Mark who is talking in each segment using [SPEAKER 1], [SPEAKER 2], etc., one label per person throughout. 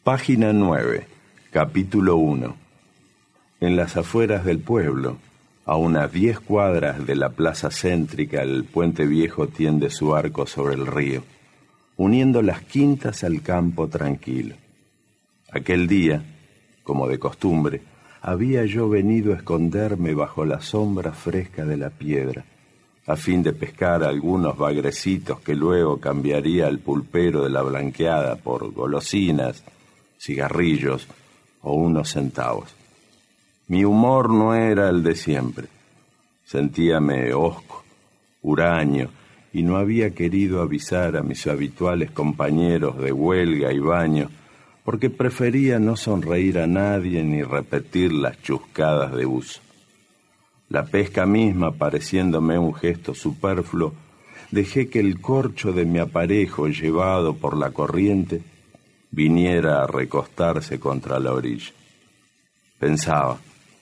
[SPEAKER 1] Página 9, capítulo 1. En las afueras del pueblo, a unas 10 cuadras de la plaza céntrica, el puente viejo tiende su arco sobre el río, uniendo las quintas al campo tranquilo. Aquel día, como de costumbre, había yo venido a esconderme bajo la sombra fresca de la piedra, a fin de pescar algunos bagrecitos que luego cambiaría el pulpero de la blanqueada por golosinas, cigarrillos o unos centavos. Mi humor no era el de siempre. Sentíame hosco, huraño, y no había querido avisar a mis habituales compañeros de huelga y baño, porque prefería no sonreír a nadie ni repetir las chuscadas de uso. La pesca misma pareciéndome un gesto superfluo, dejé que el corcho de mi aparejo, llevado por la corriente, viniera a recostarse contra la orilla. Pensaba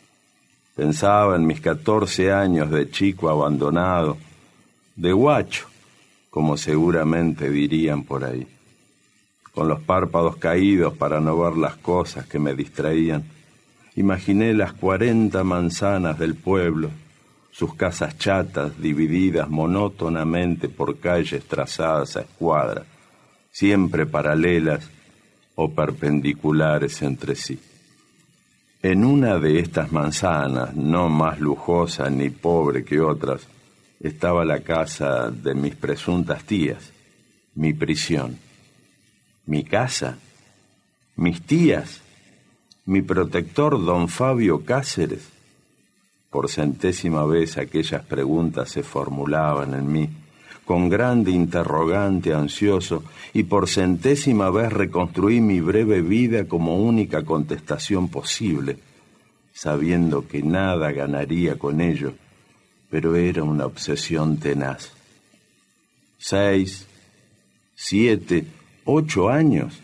[SPEAKER 1] en mis 14 años de chico abandonado, de guacho, como seguramente dirían por ahí, con los párpados caídos para no ver las cosas que me distraían. Imaginé las 40 manzanas del pueblo, sus casas chatas divididas monótonamente por calles trazadas a escuadra, siempre paralelas o perpendiculares entre sí. En una de estas manzanas, no más lujosa ni pobre que otras, estaba la casa de mis presuntas tías, mi prisión. ¿Mi casa? ¿Mis tías? ¿Mi protector don Fabio Cáceres? Por 100ª vez aquellas preguntas se formulaban en mí, con grande interrogante ansioso, y por 100ª vez reconstruí mi breve vida como única contestación posible, sabiendo que nada ganaría con ello, pero era una obsesión tenaz. 6, 7, 8 años.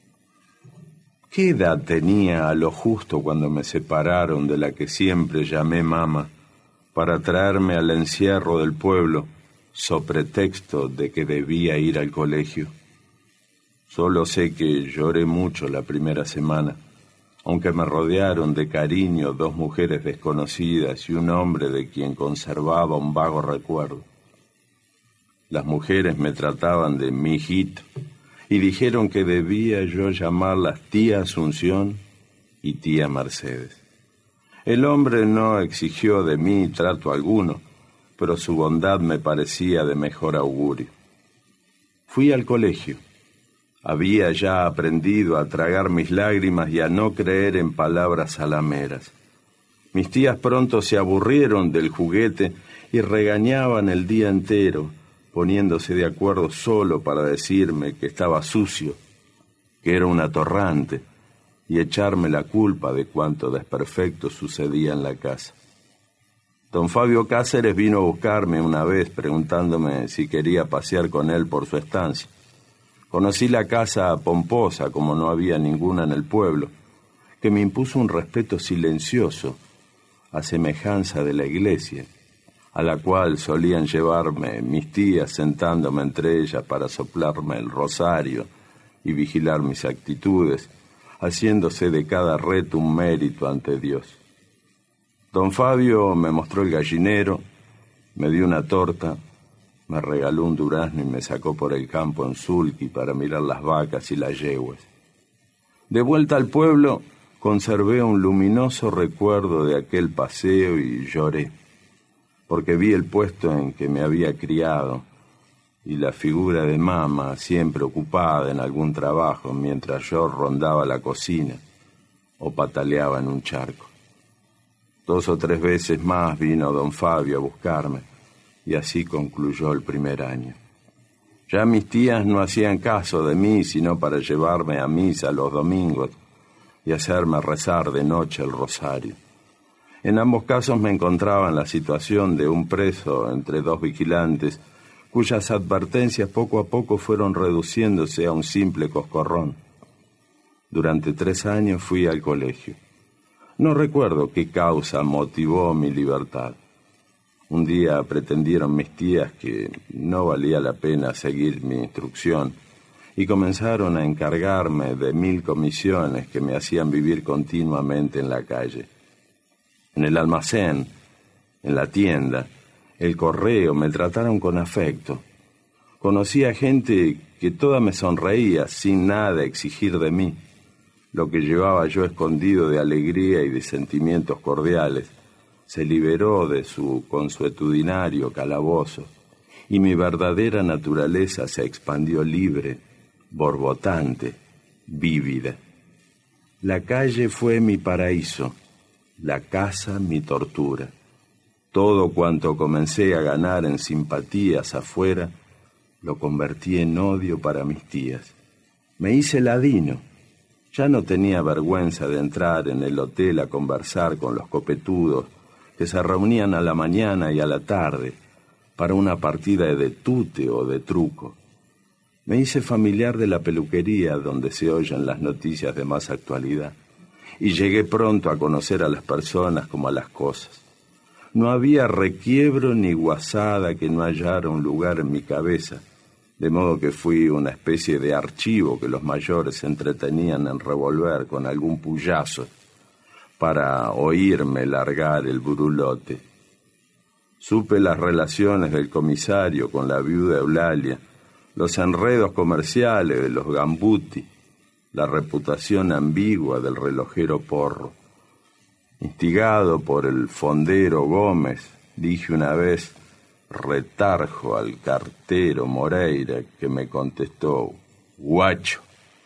[SPEAKER 1] ¿Qué edad tenía a lo justo cuando me separaron de la que siempre llamé mamá, para traerme al encierro del pueblo, so pretexto de que debía ir al colegio? Solo sé que lloré mucho la primera semana, aunque me rodearon de cariño 2 mujeres desconocidas y un hombre de quien conservaba un vago recuerdo. Las mujeres me trataban de mi hijito y dijeron que debía yo llamarlas tía Asunción y tía Mercedes. El hombre no exigió de mí trato alguno, pero su bondad me parecía de mejor augurio. Fui al colegio. Había ya aprendido a tragar mis lágrimas y a no creer en palabras salameras. Mis tías pronto se aburrieron del juguete y regañaban el día entero, poniéndose de acuerdo solo para decirme que estaba sucio, que era un atorrante, y echarme la culpa de cuanto desperfecto sucedía en la casa. Don Fabio Cáceres vino a buscarme una vez preguntándome si quería pasear con él por su estancia. Conocí la casa pomposa, como no había ninguna en el pueblo, que me impuso un respeto silencioso, a semejanza de la iglesia, a la cual solían llevarme mis tías sentándome entre ellas para soplarme el rosario y vigilar mis actitudes, haciéndose de cada reto un mérito ante Dios. Don Fabio me mostró el gallinero, me dio una torta, me regaló un durazno y me sacó por el campo en sulky para mirar las vacas y las yeguas. De vuelta al pueblo, conservé un luminoso recuerdo de aquel paseo y lloré, porque vi el puesto en que me había criado y la figura de mamá siempre ocupada en algún trabajo mientras yo rondaba la cocina o pataleaba en un charco. 2 o 3 veces más vino don Fabio a buscarme y así concluyó el primer año. Ya mis tías no hacían caso de mí sino para llevarme a misa los domingos y hacerme rezar de noche el rosario. En ambos casos me encontraba en la situación de un preso entre 2 vigilantes, cuyas advertencias poco a poco fueron reduciéndose a un simple coscorrón. Durante 3 años fui al colegio. No recuerdo qué causa motivó mi libertad. Un día pretendieron mis tías que no valía la pena seguir mi instrucción y comenzaron a encargarme de 1000 comisiones que me hacían vivir continuamente en la calle. En el almacén, en la tienda, el correo me trataron con afecto. Conocí a gente que toda me sonreía sin nada exigir de mí, lo que llevaba yo escondido de alegría y de sentimientos cordiales. Se liberó de su consuetudinario calabozo y mi verdadera naturaleza se expandió libre, borbotante, vívida. La calle fue mi paraíso, la casa mi tortura. Todo cuanto comencé a ganar en simpatías afuera, lo convertí en odio para mis tías. Me hice ladino. Ya no tenía vergüenza de entrar en el hotel a conversar con los copetudos que se reunían a la mañana y a la tarde para una partida de tute o de truco. Me hice familiar de la peluquería donde se oyen las noticias de más actualidad y llegué pronto a conocer a las personas como a las cosas. No había requiebro ni guasada que no hallara un lugar en mi cabeza, de modo que fui una especie de archivo que los mayores se entretenían en revolver con algún puyazo para oírme largar el burulote. Supe las relaciones del comisario con la viuda Eulalia, los enredos comerciales de los Gambuti, la reputación ambigua del relojero Porro. Instigado por el fondero Gómez, dije una vez retarjo al cartero Moreira, que me contestó guacho,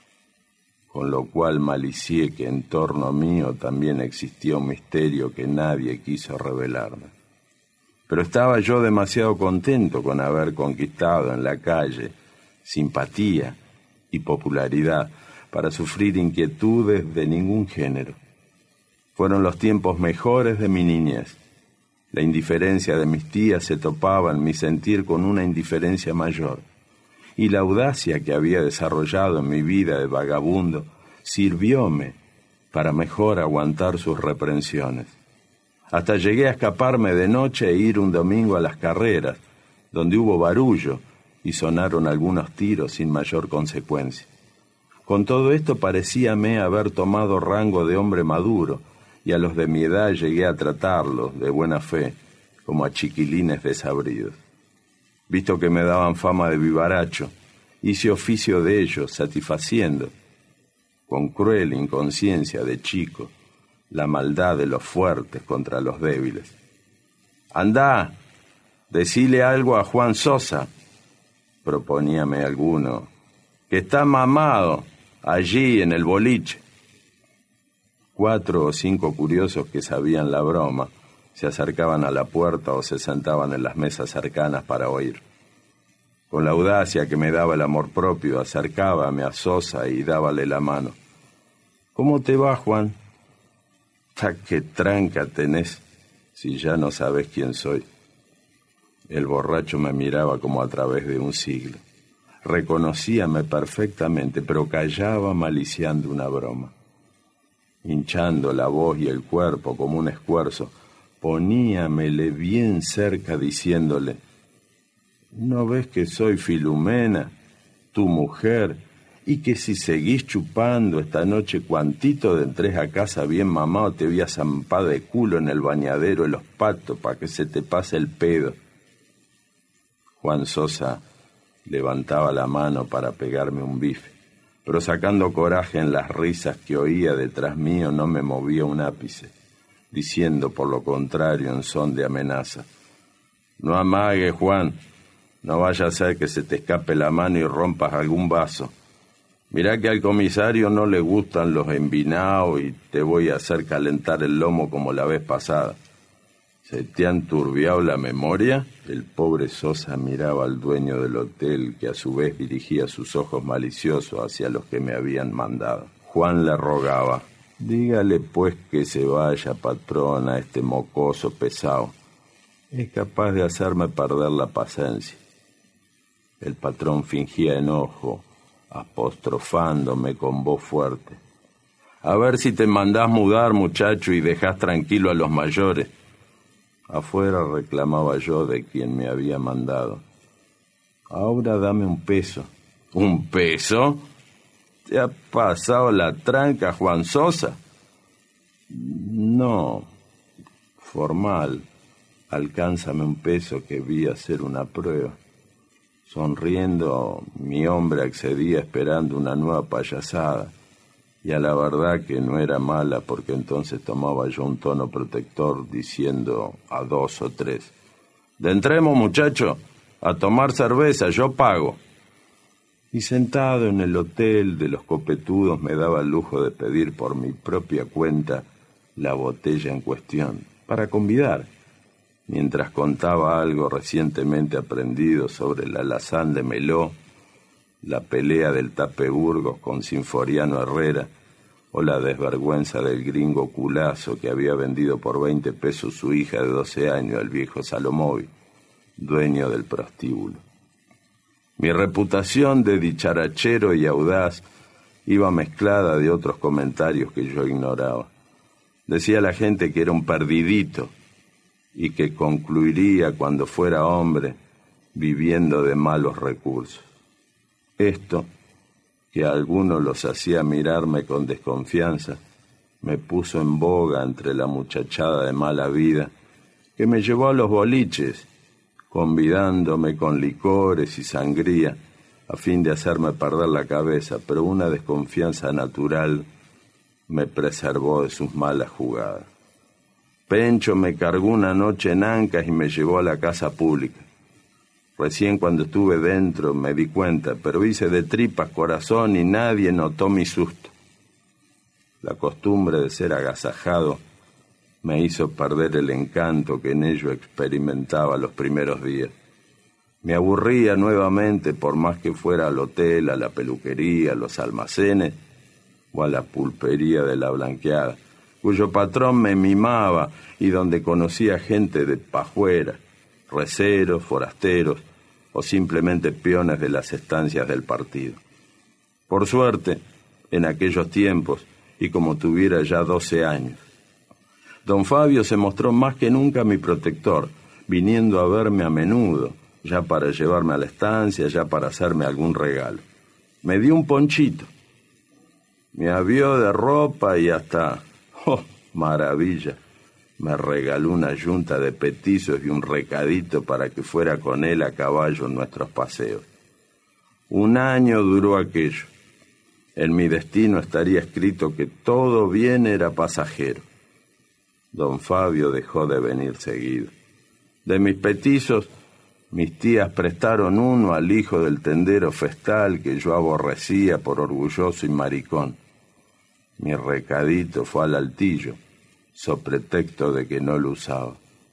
[SPEAKER 1] con lo cual malicié que en torno mío también existía un misterio que nadie quiso revelarme. Pero estaba yo demasiado contento con haber conquistado en la calle simpatía y popularidad para sufrir inquietudes de ningún género. Fueron los tiempos mejores de mi niñez. La indiferencia de mis tías se topaba en mi sentir con una indiferencia mayor, y la audacia que había desarrollado en mi vida de vagabundo sirvióme para mejor aguantar sus reprensiones. Hasta llegué a escaparme de noche e ir un domingo a las carreras, donde hubo barullo y sonaron algunos tiros sin mayor consecuencia. Con todo esto parecíame haber tomado rango de hombre maduro, y a los de mi edad llegué a tratarlos de buena fe, como a chiquilines desabridos. Visto que me daban fama de vivaracho, hice oficio de ellos, satisfaciendo, con cruel inconsciencia de chico, la maldad de los fuertes contra los débiles. «Andá, decile algo a Juan Sosa», proponíame alguno, «que está mamado allí en el boliche». 4 o 5 curiosos que sabían la broma se acercaban a la puerta o se sentaban en las mesas cercanas para oír. Con la audacia que me daba el amor propio, acercábame a Sosa y dábale la mano. «¿Cómo te va, Juan?» «Ta, qué tranca tenés, si ya no sabés quién soy». El borracho me miraba como a través de un siglo. Reconocíame perfectamente, pero callaba maliciando una broma. Hinchando la voz y el cuerpo como un esfuerzo, poníamele bien cerca diciéndole: «¿No ves que soy Filumena, tu mujer, y que si seguís chupando esta noche cuantito de entres a casa bien mamado te voy a zampar de culo en el bañadero de los patos para que se te pase el pedo?» Juan Sosa levantaba la mano para pegarme un bife, pero sacando coraje en las risas que oía detrás mío no me movía un ápice, diciendo por lo contrario en son de amenaza: «No amagues, Juan, no vaya a ser que se te escape la mano y rompas algún vaso. Mirá que al comisario no le gustan los envinados y te voy a hacer calentar el lomo como la vez pasada». ¿Se te ha enturbiado la memoria? El pobre Sosa miraba al dueño del hotel, que a su vez dirigía sus ojos maliciosos hacia los que me habían mandado. Juan le rogaba: «Dígale pues que se vaya, patrón, a este mocoso pesado. Es capaz de hacerme perder la paciencia». El patrón fingía enojo, apostrofándome con voz fuerte: «A ver si te mandás mudar, muchacho, y dejás tranquilo a los mayores». Afuera reclamaba yo de quien me había mandado: «Ahora dame un peso, ¿1 peso? ¿Te ha pasado la tranca, Juan Sosa? No, formal. Alcánzame 1 peso que vi hacer una prueba. Sonriendo, mi hombre accedía esperando una nueva payasada. Y a la verdad que no era mala, porque entonces tomaba yo un tono protector diciendo a 2 o 3: «Entremos, muchacho, a tomar cerveza, yo pago». Y sentado en el hotel de los copetudos me daba el lujo de pedir por mi propia cuenta la botella en cuestión, para convidar, mientras contaba algo recientemente aprendido sobre el alazán de Meló, la pelea del Tape Burgos con Sinforiano Herrera, o la desvergüenza del gringo culazo que había vendido por 20 pesos su hija de 12 años al viejo Salomóvil, dueño del prostíbulo. Mi reputación de dicharachero y audaz iba mezclada de otros comentarios que yo ignoraba. Decía la gente que era un perdidito y que concluiría cuando fuera hombre viviendo de malos recursos. Esto, que a algunos los hacía mirarme con desconfianza, me puso en boga entre la muchachada de mala vida que me llevó a los boliches, convidándome con licores y sangría a fin de hacerme perder la cabeza, pero una desconfianza natural me preservó de sus malas jugadas. Pencho me cargó una noche en Ancas y me llevó a la casa pública. Recién cuando estuve dentro me di cuenta, pero hice de tripas corazón y nadie notó mi susto. La costumbre de ser agasajado me hizo perder el encanto que en ello experimentaba los primeros días. Me aburría nuevamente por más que fuera al hotel, a la peluquería, a los almacenes o a la pulpería de la Blanqueada, cuyo patrón me mimaba y donde conocía gente de pajuera, receros, forasteros o simplemente peones de las estancias del partido. Por suerte, en aquellos tiempos, y como tuviera ya 12 años, don Fabio se mostró más que nunca mi protector, viniendo a verme a menudo, ya para llevarme a la estancia, ya para hacerme algún regalo. Me dio un ponchito, me avió de ropa y hasta, ¡oh, maravilla!, me regaló una yunta de petizos y un recadito para que fuera con él a caballo en nuestros paseos. 1 año duró aquello. En mi destino estaría escrito que todo bien era pasajero. Don Fabio dejó de venir seguido. De mis petizos, mis tías prestaron uno al hijo del tendero festal que yo aborrecía por orgulloso y maricón. Mi recadito fue al altillo, so pretexto de que no lo usaba.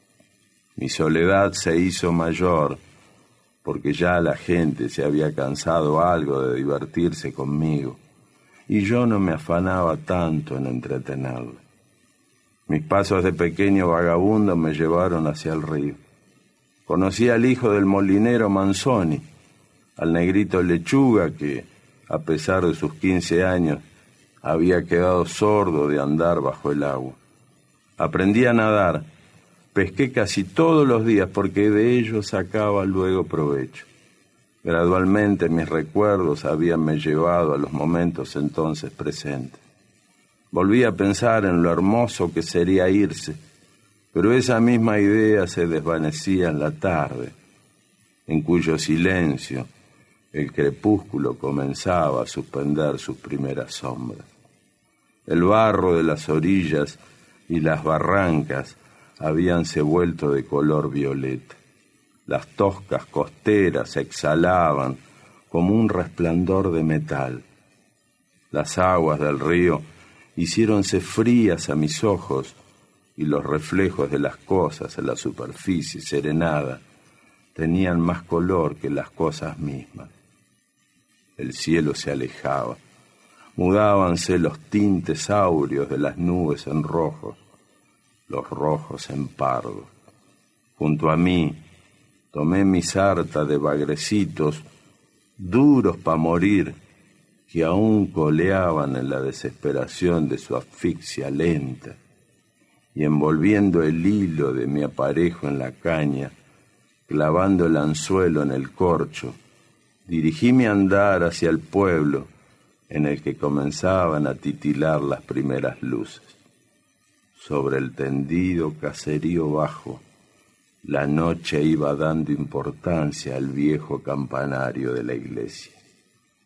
[SPEAKER 1] Mi soledad se hizo mayor, porque ya la gente se había cansado algo de divertirse conmigo, y yo no me afanaba tanto en entretenerla. Mis pasos de pequeño vagabundo me llevaron hacia el río. Conocí al hijo del molinero Manzoni, al negrito Lechuga que, a pesar de sus 15 años, había quedado sordo de andar bajo el agua. Aprendí a nadar, pesqué casi todos los días porque de ello sacaba luego provecho. Gradualmente mis recuerdos habíanme llevado a los momentos entonces presentes. Volví a pensar en lo hermoso que sería irse, pero esa misma idea se desvanecía en la tarde, en cuyo silencio el crepúsculo comenzaba a suspender sus primeras sombras. El barro de las orillas y las barrancas habíanse vuelto de color violeta. Las toscas costeras exhalaban como un resplandor de metal. Las aguas del río hiciéronse frías a mis ojos y los reflejos de las cosas en la superficie serenada tenían más color que las cosas mismas. El cielo se alejaba. Mudábanse los tintes áureos de las nubes en rojos, los rojos en pardo. Junto a mí tomé mi sarta de bagrecitos duros pa' morir, que aún coleaban en la desesperación de su asfixia lenta, y envolviendo el hilo de mi aparejo en la caña, clavando el anzuelo en el corcho, Dirigí mi andar hacia el pueblo en el que comenzaban a titilar las primeras luces. Sobre el tendido caserío bajo, la noche iba dando importancia al viejo campanario de la iglesia.